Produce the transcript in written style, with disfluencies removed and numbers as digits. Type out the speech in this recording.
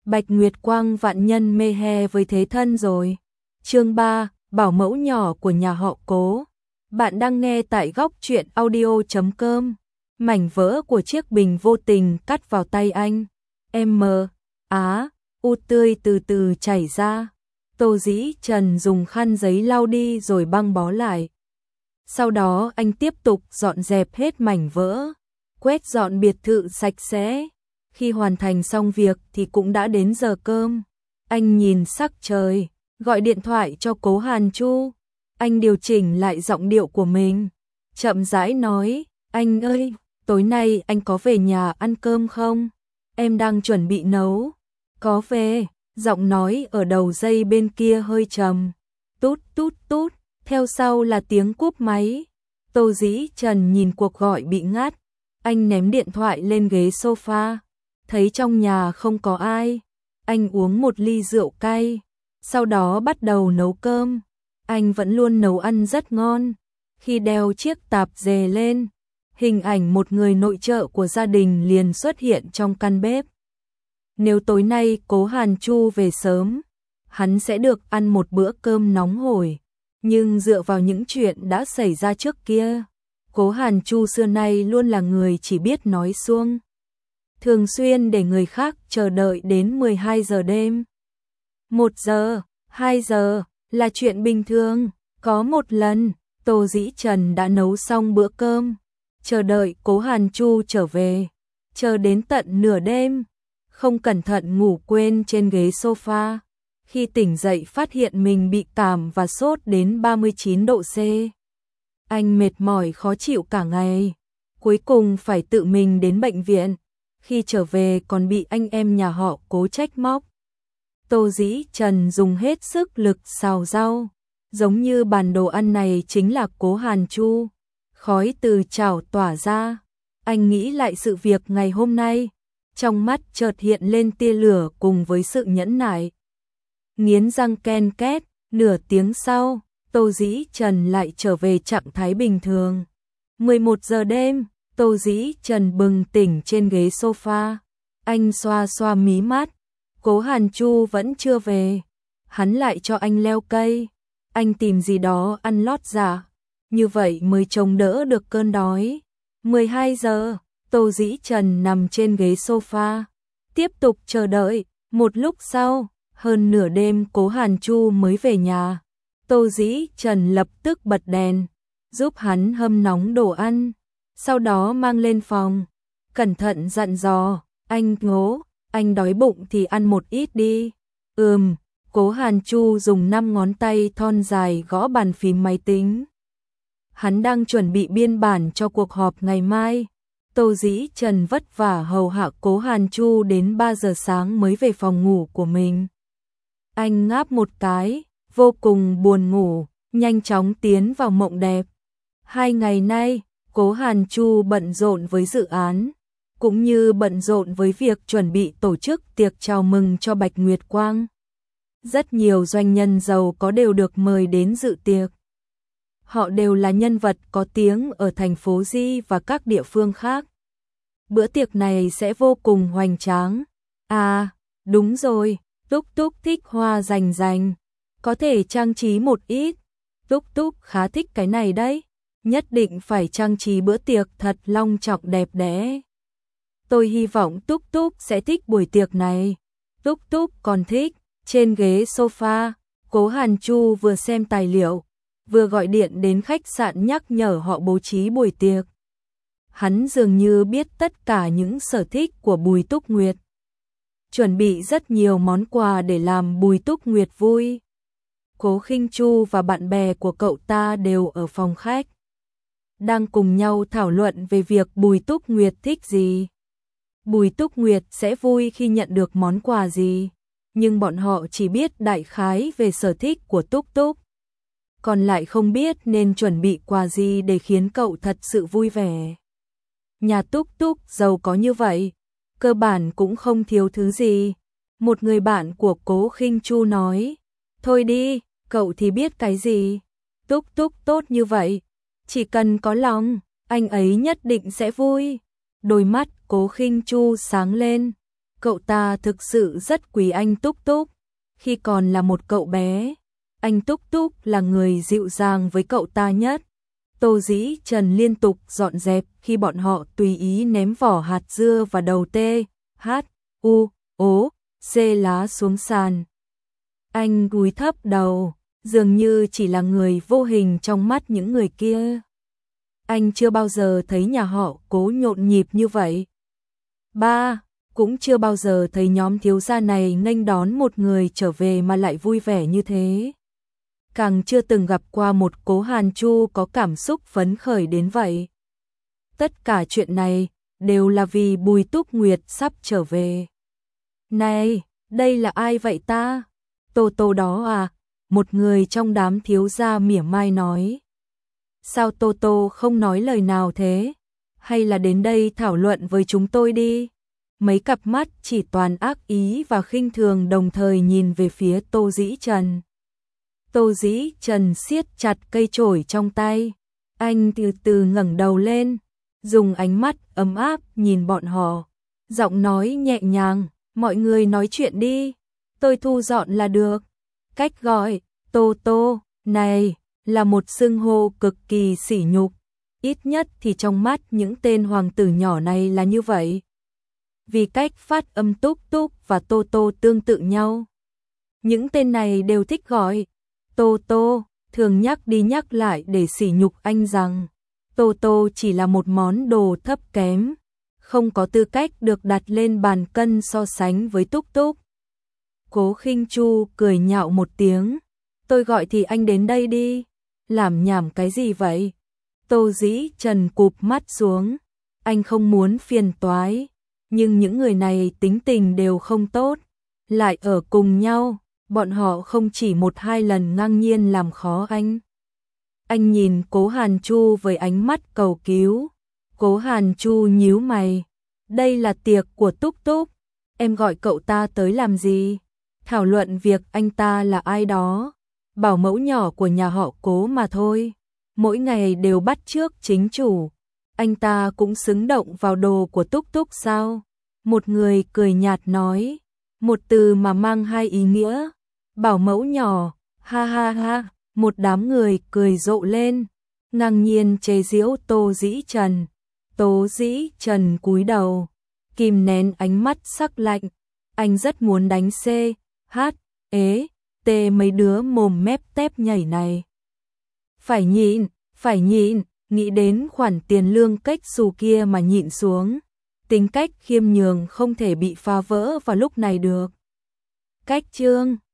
Bạch Nguyệt Quang vạn nhân mê he với thế thân rồi. Chương 3, bảo mẫu nhỏ của nhà họ Cố. Bạn đang nghe tại góc truyện audio.com. Mảnh vỡ của chiếc bình vô tình cắt vào tay anh. U tươi từ từ chảy ra. Tô Dĩ Trần dùng khăn giấy lau đi rồi băng bó lại. Sau đó anh tiếp tục dọn dẹp hết mảnh vỡ, quét dọn biệt thự sạch sẽ. Khi hoàn thành xong việc thì cũng đã đến giờ cơm. Anh nhìn sắc trời, gọi điện thoại cho Cố Hàn Chu. Anh điều chỉnh lại giọng điệu của mình, chậm rãi nói, anh ơi, tối nay anh có về nhà ăn cơm không? Em đang chuẩn bị nấu. Có về, giọng nói ở đầu dây bên kia hơi trầm. Tút tút tút, theo sau là tiếng cúp máy. Tô Dĩ Trần nhìn cuộc gọi bị ngắt. Anh ném điện thoại lên ghế sofa. Thấy trong nhà không có ai. Anh uống một ly rượu cay. Sau đó bắt đầu nấu cơm. Anh vẫn luôn nấu ăn rất ngon. Khi đeo chiếc tạp dề lên, hình ảnh một người nội trợ của gia đình liền xuất hiện trong căn bếp. Nếu tối nay Cố Hàn Chu về sớm, hắn sẽ được ăn một bữa cơm nóng hổi. Nhưng dựa vào những chuyện đã xảy ra trước kia, Cố Hàn Chu xưa nay luôn là người chỉ biết nói suông. Thường xuyên để người khác chờ đợi đến 12 giờ đêm. 1 giờ, 2 giờ là chuyện bình thường. Có một lần, Tô Dĩ Trần đã nấu xong bữa cơm, chờ đợi Cố Hàn Chu trở về, chờ đến tận nửa đêm, không cẩn thận ngủ quên trên ghế sofa. Khi tỉnh dậy phát hiện mình bị cảm và sốt đến 39 độ C. Anh mệt mỏi khó chịu cả ngày, cuối cùng phải tự mình đến bệnh viện. Khi trở về còn bị anh em nhà họ Cố trách móc. Tô Dĩ Trần dùng hết sức lực xào rau, giống như bàn đồ ăn này chính là Cố Hàn Chu. Khói từ chảo tỏa ra, anh nghĩ lại sự việc ngày hôm nay, trong mắt chợt hiện lên tia lửa cùng với sự nhẫn nại. Nghiến răng ken két, nửa tiếng sau, Tô Dĩ Trần lại trở về trạng thái bình thường. 11 giờ đêm, Tô Dĩ Trần bừng tỉnh trên ghế sofa. Anh xoa xoa mí mắt. Cố Hàn Chu vẫn chưa về. Hắn lại cho anh leo cây. Anh tìm gì đó ăn lót dạ. Như vậy mới chống đỡ được cơn đói. 12 giờ, Tô Dĩ Trần nằm trên ghế sofa, tiếp tục chờ đợi. Một lúc sau, hơn nửa đêm Cố Hàn Chu mới về nhà. Tô Dĩ Trần lập tức bật đèn, giúp hắn hâm nóng đồ ăn, sau đó mang lên phòng, cẩn thận dặn dò, anh Ngố, anh đói bụng thì ăn một ít đi. Cố Hàn Chu dùng 5 ngón tay thon dài gõ bàn phím máy tính. Hắn đang chuẩn bị biên bản cho cuộc họp ngày mai. Tô Dĩ Trần vất vả hầu hạ Cố Hàn Chu đến 3 giờ sáng mới về phòng ngủ của mình. Anh ngáp một cái, vô cùng buồn ngủ, nhanh chóng tiến vào mộng đẹp. 2 ngày nay, Cố Hàn Chu bận rộn với dự án, cũng như bận rộn với việc chuẩn bị tổ chức tiệc chào mừng cho Bạch Nguyệt Quang. Rất nhiều doanh nhân giàu có đều được mời đến dự tiệc. Họ đều là nhân vật có tiếng ở thành phố Di và các địa phương khác. Bữa tiệc này sẽ vô cùng hoành tráng. À, đúng rồi, Túc Túc thích hoa rành rành, có thể trang trí một ít. Túc Túc khá thích cái này đấy, nhất định phải trang trí bữa tiệc thật long trọng đẹp đẽ. Tôi hy vọng Túc Túc sẽ thích buổi tiệc này. Túc Túc còn thích. Trên ghế sofa, Cố Hàn Chu vừa xem tài liệu, vừa gọi điện đến khách sạn nhắc nhở họ bố trí buổi tiệc. Hắn dường như biết tất cả những sở thích của Bùi Túc Nguyệt, chuẩn bị rất nhiều món quà để làm Bùi Túc Nguyệt vui. Cố Khinh Chu và bạn bè của cậu ta đều ở phòng khách, đang cùng nhau thảo luận về việc Bùi Túc Nguyệt thích gì, Bùi Túc Nguyệt sẽ vui khi nhận được món quà gì. Nhưng bọn họ chỉ biết đại khái về sở thích của Túc Túc, còn lại không biết nên chuẩn bị quà gì để khiến cậu thật sự vui vẻ. Nhà Túc Túc giàu có như vậy, cơ bản cũng không thiếu thứ gì. Một người bạn của Cố Khinh Chu nói, thôi đi, cậu thì biết cái gì. Túc Túc tốt như vậy, chỉ cần có lòng, anh ấy nhất định sẽ vui. Đôi mắt Cố Khinh Chu sáng lên, Cậu ta thực sự rất quý anh Túc Túc. Khi còn là một cậu bé, anh Túc Túc là người dịu dàng với cậu ta nhất. Tô Dĩ Trần liên tục dọn dẹp khi bọn họ tùy ý ném vỏ hạt dưa và đầu tê, hát, u, ố, xê lá xuống sàn. Anh cúi thấp đầu, dường như chỉ là người vô hình trong mắt những người kia. Anh chưa bao giờ thấy nhà họ Cố nhộn nhịp như vậy. Cũng chưa bao giờ thấy nhóm thiếu gia này nghênh đón một người trở về mà lại vui vẻ như thế. Càng chưa từng gặp qua một Cố Hàn Chu có cảm xúc phấn khởi đến vậy. Tất cả chuyện này đều là vì Bùi Túc Nguyệt sắp trở về. Này, đây là ai vậy ta? Tô Tô đó à? Một người trong đám thiếu gia mỉa mai nói. Sao Tô Tô không nói lời nào thế? Hay là đến đây thảo luận với chúng tôi đi? Mấy cặp mắt chỉ toàn ác ý và khinh thường đồng thời nhìn về phía Tô Dĩ Trần. Tô Dĩ Trần siết chặt cây chổi trong tay. Anh từ từ ngẩng đầu lên, dùng ánh mắt ấm áp nhìn bọn họ. Giọng nói nhẹ nhàng, mọi người nói chuyện đi, tôi thu dọn là được. Cách gọi, Tô Tô, này, là một xưng hô cực kỳ sỉ nhục. Ít nhất thì trong mắt những tên hoàng tử nhỏ này là như vậy. Vì cách phát âm Túc Túc và Tô Tô tương tự nhau. Những tên này đều thích gọi Tô Tô, thường nhắc đi nhắc lại để sỉ nhục anh rằng Tô Tô chỉ là một món đồ thấp kém, không có tư cách được đặt lên bàn cân so sánh với Túc Túc. Cố Khinh Chu cười nhạo một tiếng, tôi gọi thì anh đến đây đi, làm nhảm cái gì vậy? Tô Dĩ Trần cụp mắt xuống, anh không muốn phiền toái, nhưng những người này tính tình đều không tốt, lại ở cùng nhau, bọn họ không chỉ một hai lần ngang nhiên làm khó anh. Anh nhìn Cố Hàn Chu với ánh mắt cầu cứu. Cố Hàn Chu nhíu mày, đây là tiệc của Túc Túc, em gọi cậu ta tới làm gì? Thảo luận việc anh ta là ai đó, bảo mẫu nhỏ của nhà họ Cố mà thôi, mỗi ngày đều bắt chước chính chủ. Anh ta cũng xứng động vào đồ của Túc Túc sao? Một người cười nhạt nói, một từ mà mang hai ý nghĩa, bảo mẫu nhỏ, ha ha ha, một đám người cười rộ lên, ngang nhiên chế giễu Tô Dĩ Trần. Tô Dĩ Trần cúi đầu, kìm nén ánh mắt sắc lạnh, anh rất muốn đánh C, H, ế, T mấy đứa mồm mép tép nhảy này. Phải nhịn, nghĩ đến khoản tiền lương cách xù kia mà nhịn xuống. Tính cách khiêm nhường không thể bị phá vỡ vào lúc này được. Cách chương